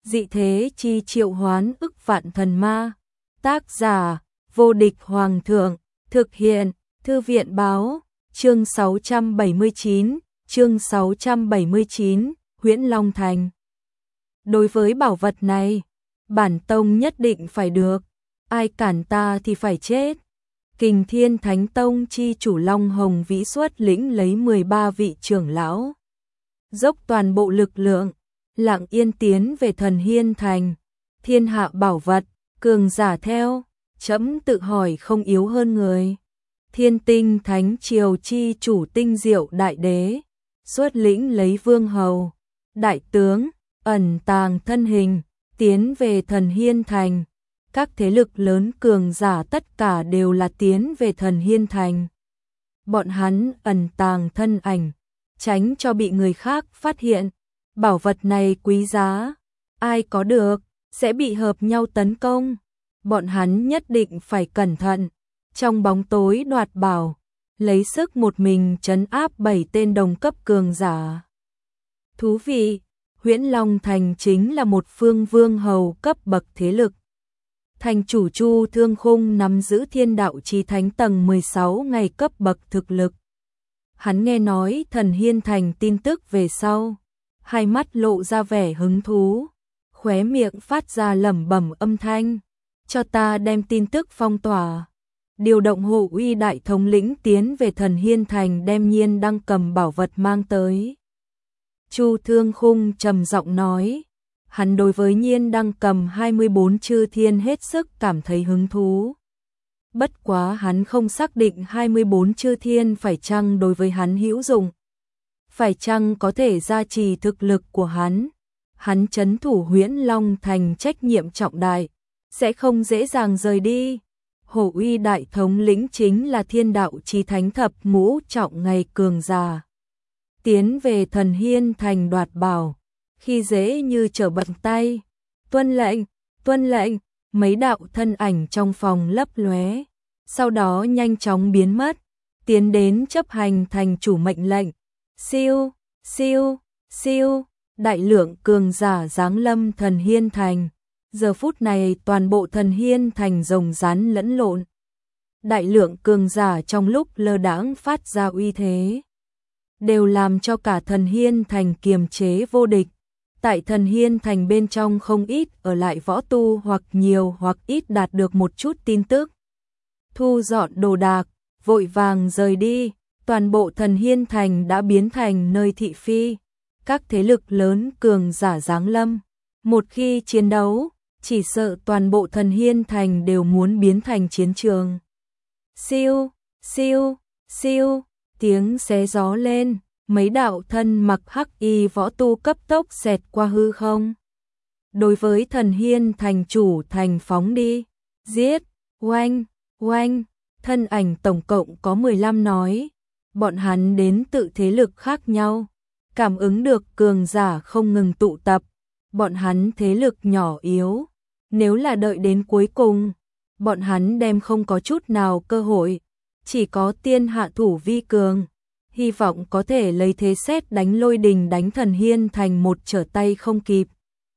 dị thế chi triệu hoán ức vạn thần ma. Tác giả, vô địch hoàng thượng, thực hiện, thư viện báo, chương 679, Huyễn Long Thành. Đối với bảo vật này, bản tông nhất định phải được, ai cản ta thì phải chết. Kình Thiên Thánh Tông chi chủ Long Hồng Vĩ xuất lĩnh lấy 13 vị trưởng lão, dốc toàn bộ lực lượng, lặng yên tiến về Thần Hiên Thành. Thiên hạ bảo vật, cường giả theo, trẫm tự hỏi không yếu hơn người. Thiên Tinh Thánh Triều chi chủ Tinh Diệu Đại Đế, xuất lĩnh lấy vương hầu, đại tướng, ẩn tàng thân hình, tiến về Thần Hiên Thành. Các thế lực lớn cường giả tất cả đều là tiến về Thần Hiên Thành. Bọn hắn ẩn tàng thân ảnh, tránh cho bị người khác phát hiện. Bảo vật này quý giá, ai có được, sẽ bị hợp nhau tấn công. Bọn hắn nhất định phải cẩn thận, trong bóng tối đoạt bảo, lấy sức một mình trấn áp 7 tên đồng cấp cường giả. Thú vị, Huyễn Long Thành chính là một phương vương hầu cấp bậc thế lực. Thành chủ Chu Thương Khung nắm giữ thiên đạo chí thánh tầng 16 ngày cấp bậc thực lực. Hắn nghe nói Thần Hiên Thành tin tức về sau, hai mắt lộ ra vẻ hứng thú, khóe miệng phát ra lẩm bẩm âm thanh, cho ta đem tin tức phong tỏa. Điều động Hộ Uy đại thống lĩnh tiến về Thần Hiên Thành đem Nhiên Đăng cầm bảo vật mang tới. Chu Thương Khung trầm giọng nói, hắn đối với Nhiên Đăng cầm 24 chư thiên hết sức cảm thấy hứng thú. Bất quá hắn không xác định 24 chư thiên phải chăng đối với hắn hữu dụng, phải chăng có thể gia trì thực lực của hắn. Hắn trấn thủ Huyễn Long Thành trách nhiệm trọng đại, sẽ không dễ dàng rời đi. Hộ Uy đại thống lĩnh chính là thiên đạo chí thánh thập ngũ trọng ngày cường giả, tiến về Thần Hiên Thành đoạt bảo, khi dễ như trở bàn tay. Tuân lệnh, mấy đạo thân ảnh trong phòng lấp lóe, sau đó nhanh chóng biến mất, tiến đến chấp hành thành chủ mệnh lệnh. Siêu, siêu, siêu, đại lượng cường giả giáng lâm Thần Hiên Thành. Giờ phút này toàn bộ Thần Hiên Thành rồng rắn lẫn lộn. Đại lượng cường giả trong lúc lơ đãng phát ra uy thế, đều làm cho cả Thần Hiên Thành kiềm chế vô địch. Tại Thần Hiên Thành bên trong không ít ở lại võ tu hoặc nhiều hoặc ít đạt được một chút tin tức, thu dọn đồ đạc, vội vàng rời đi. Toàn bộ Thần Hiên Thành đã biến thành nơi thị phi, các thế lực lớn cường giả giáng lâm. Một khi chiến đấu, chỉ sợ toàn bộ Thần Hiên Thành đều muốn biến thành chiến trường. Siêu, siêu, siêu, tiếng xé gió lên, mấy đạo thân mặc hắc y võ tu cấp tốc xẹt qua hư không. Đối với Thần Hiên Thành chủ thành phóng đi, giết, oanh, oanh, thân ảnh tổng cộng có 15 nói. Bọn hắn đến tự thế lực khác nhau, cảm ứng được cường giả không ngừng tụ tập. Bọn hắn thế lực nhỏ yếu, nếu là đợi đến cuối cùng, bọn hắn đem không có chút nào cơ hội. Chỉ có tiên hạ thủ vi cường, hy vọng có thể lấy thế sét đánh lôi đình đánh Thần Hiên Thành một trở tay không kịp,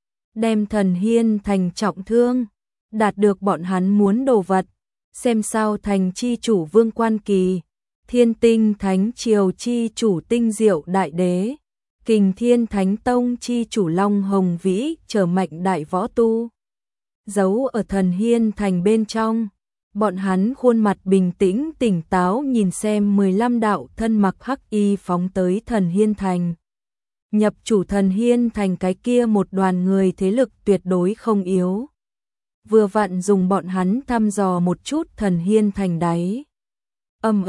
đem Thần Hiên Thành trọng thương, đạt được bọn hắn muốn đồ vật. Xem sao thành chi chủ Vương Quan Kỳ, Thiên Tinh Thánh Triều chi chủ Tinh Diệu Đại Đế, Kình Thiên Thánh Tông chi chủ Long Hồng Vĩ trở mạnh đại võ tu, giấu ở Thần Hiên Thành bên trong. Bọn hắn khuôn mặt bình tĩnh tỉnh táo nhìn xem 15 đạo thân mặc hắc y phóng tới Thần Hiên Thành. Nhập chủ Thần Hiên Thành cái kia một đoàn người thế lực tuyệt đối không yếu, vừa vặn dùng bọn hắn thăm dò một chút Thần Hiên Thành đáy. Âm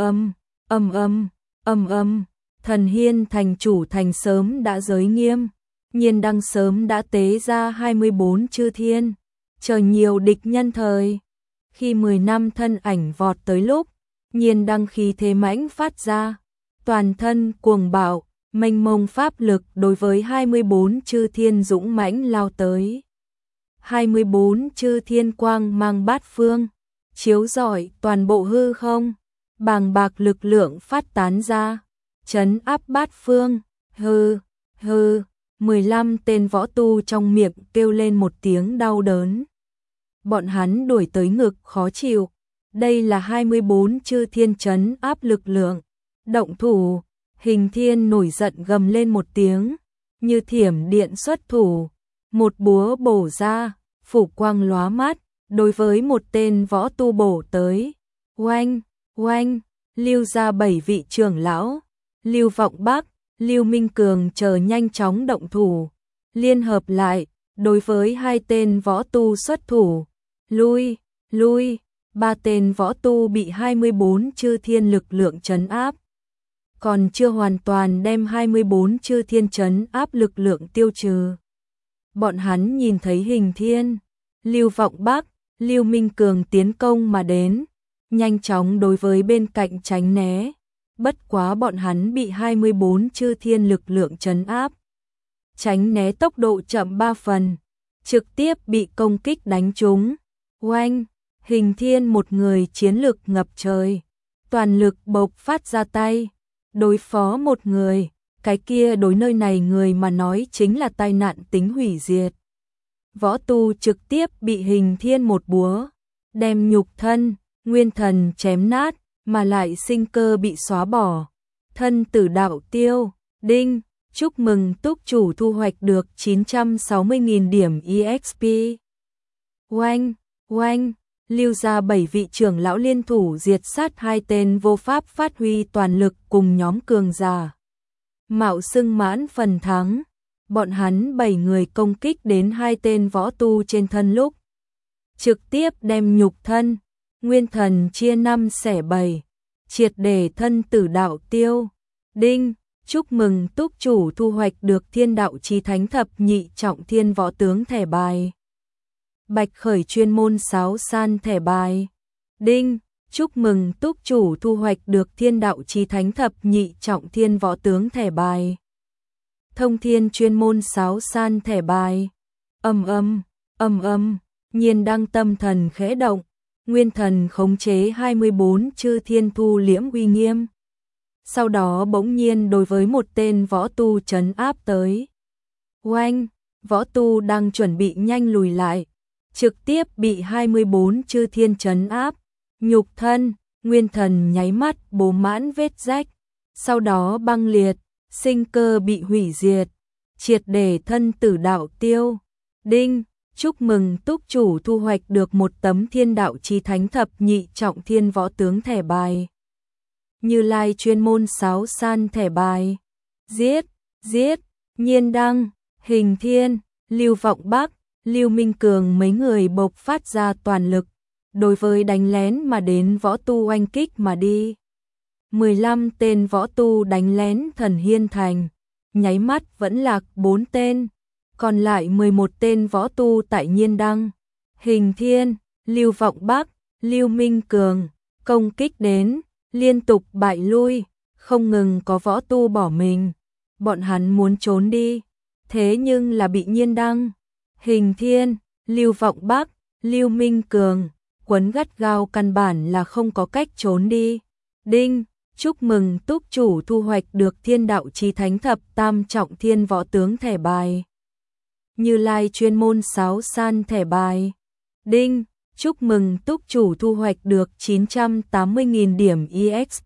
âm, Thần Hiên Thành chủ thành sớm đã giới nghiêm, Nhiên Đăng sớm đã tế ra 24 chư thiên, chờ nhiều địch nhân thời. Khi 10 năm thân ảnh vọt tới lúc, Nhiên Đăng khí thế mãnh phát ra, toàn thân cuồng bạo, mênh mông pháp lực đối với 24 chư thiên dũng mãnh lao tới. 24 chư thiên quang mang bát phương, chiếu rọi toàn bộ hư không, bàng bạc lực lượng phát tán ra, trấn áp bát phương. Hừ, 15 tên võ tu trong miệng kêu lên một tiếng đau đớn. Bọn hắn đuổi tới ngực khó chịu. Đây là 24 chư thiên trấn áp lực lượng. Động thủ, Hình Thiên nổi giận gầm lên một tiếng, như thiểm điện xuất thủ, một búa bổ ra, phủ quang lóa mắt, đối với một tên võ tu bổ tới. Oanh, oanh, Lưu gia 7 vị trưởng lão, Lưu Vọng Bắc, Lưu Minh Cường chờ nhanh chóng động thủ, liên hợp lại, đối với 2 tên võ tu xuất thủ. Lui, lui, 3 tên võ tu bị 24 chư thiên lực lượng trấn áp. Còn chưa hoàn toàn đem 24 chư thiên trấn áp lực lượng tiêu trừ. Bọn hắn nhìn thấy Hình Thiên, Lưu Vọng Bắc, Lưu Minh Cường tiến công mà đến, nhanh chóng đối với bên cạnh tránh né. Bất quá bọn hắn bị 24 chư thiên lực lượng trấn áp. Tránh né tốc độ chậm 3 phần, trực tiếp bị công kích đánh trúng. Oanh, Hình Thiên một người chiến lực ngập trời, toàn lực bộc phát ra tay, đối phó một người, cái kia đối nơi này người mà nói chính là tai nạn tính hủy diệt. Võ tu trực tiếp bị Hình Thiên một búa, đem nhục thân, nguyên thần chém nát, mà lại sinh cơ bị xóa bỏ. Thân tử đạo tiêu, đinh, chúc mừng túc chủ thu hoạch được 960.000 điểm EXP. Oanh, oanh, Lưu gia 7 vị trưởng lão liên thủ diệt sát 2 tên vô pháp phát huy toàn lực cùng nhóm cường giả. Mạo xưng mãn phần thắng, bọn hắn 7 người công kích đến 2 tên võ tu trên thân lúc. Trực tiếp đem nhục thân, nguyên thần chia 5 xẻ 7, triệt để thân tử đạo tiêu. Đinh, chúc mừng túc chủ thu hoạch được Thiên Đạo Chí Thánh Thập Nhị Trọng Thiên Võ Tướng thẻ bài. Bạch khởi chuyên môn sáo san thẻ bài. Đinh, chúc mừng túc chủ thu hoạch được Thiên Đạo Chí Thánh Thập Nhị Trọng Thiên Võ Tướng thẻ bài. Thông thiên chuyên môn sáo san thẻ bài. Nhiên đăng tâm thần khẽ động, nguyên thần khống chế 24 chư thiên thu liễm uy nghiêm. Sau đó bỗng nhiên đối với một tên võ tu trấn áp tới. Oanh, võ tu đang chuẩn bị nhanh lùi lại, trực tiếp bị 24 chư thiên trấn áp, nhục thân, nguyên thần nháy mắt bố mãn vết rách, sau đó băng liệt, sinh cơ bị hủy diệt, triệt để thân tử đạo tiêu. Đinh, chúc mừng túc chủ thu hoạch được một tấm Thiên Đạo Chí Thánh Thập Nhị Trọng Thiên Võ Tướng thẻ bài. Như Lai chuyên môn sáo san thẻ bài. Giết, giết, Nhiên đăng, Hình Thiên, Lưu Vọng Bắc, Lưu Minh Cường mấy người bộc phát ra toàn lực, đối với đánh lén mà đến võ tu oanh kích mà đi. 15 tên võ tu đánh lén Thần Hiên Thành, nháy mắt vẫn lạc 4 tên, còn lại 11 tên võ tu tại Nhiên đăng, Hình Thiên, Lưu Vọng Bắc, Lưu Minh Cường công kích đến, liên tục bại lui, không ngừng có võ tu bỏ mình. Bọn hắn muốn trốn đi, thế nhưng là bị Nhiên đăng, Hình Thiên, Lưu Vọng Bắc, Lưu Minh Cường quấn gắt gao, căn bản là không có cách trốn đi. Đinh, chúc mừng túc chủ thu hoạch được Thiên Đạo Chí Thánh Thập Tam Trọng Thiên Võ Tướng thẻ bài. Như Lai chuyên môn sáo san thẻ bài. Đinh, chúc mừng túc chủ thu hoạch được 980.000 điểm EXP.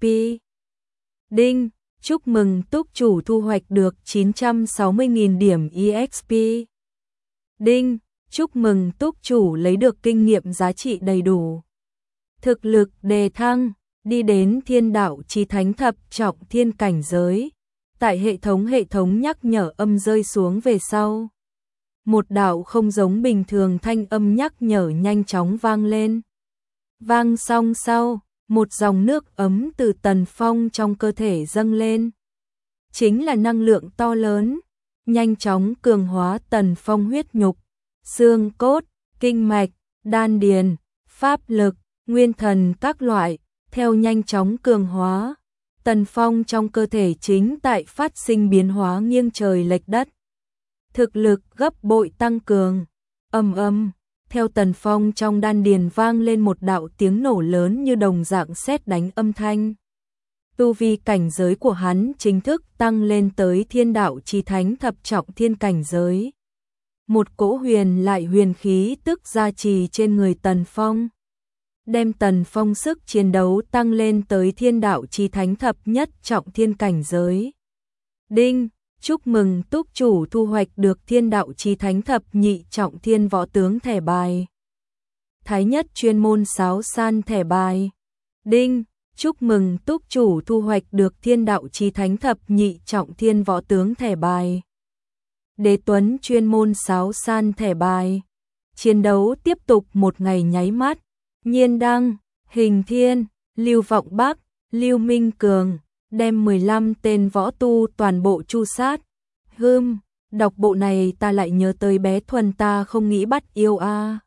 Đinh, chúc mừng túc chủ thu hoạch được 960.000 điểm EXP. Đinh, chúc mừng túc chủ lấy được kinh nghiệm giá trị đầy đủ. Thực lực đề thăng, đi đến Thiên Đạo Chí Thánh Thập Trọng Thiên cảnh giới. Tại hệ thống nhắc nhở âm rơi xuống về sau. Một đạo không giống bình thường thanh âm nhắc nhở nhanh chóng vang lên. Vang xong sau, một dòng nước ấm từ Tần Phong trong cơ thể dâng lên. Chính là năng lượng to lớn, nhanh chóng cường hóa Tần Phong huyết nhục, xương cốt, kinh mạch, đan điền, pháp lực, nguyên thần các loại, theo nhanh chóng cường hóa. Tần Phong trong cơ thể chính tại phát sinh biến hóa nghiêng trời lệch đất. Thực lực gấp bội tăng cường. Theo Tần Phong trong đan điền vang lên một đạo tiếng nổ lớn như đồng dạng sét đánh âm thanh. Tu vi cảnh giới của hắn chính thức tăng lên tới thiên đạo chí thánh thập trọng thiên cảnh giới. Một cỗ huyền lại huyền khí tức gia trì trên người Tần Phong, đem Tần Phong sức chiến đấu tăng lên tới thiên đạo chí thánh thập nhất trọng thiên cảnh giới. Đinh, chúc mừng túc chủ thu hoạch được thiên đạo chí thánh thập nhị trọng thiên võ tướng thẻ bài. Thái nhất chuyên môn sáo san thẻ bài. Đinh, chúc mừng túc chủ thu hoạch được thiên đạo chí thánh thập nhị trọng thiên võ tướng thẻ bài. Đế Tuấn chuyên môn sáo san thẻ bài. Chiến đấu tiếp tục một ngày nháy mắt. Nhiên Đăng, Hình Thiên, Lưu Vọng Bắc, Lưu Minh Cường đem 15 tên võ tu toàn bộ tru sát. Đọc bộ này ta lại nhớ tới bé Thuần ta không nghĩ bắt yêu a.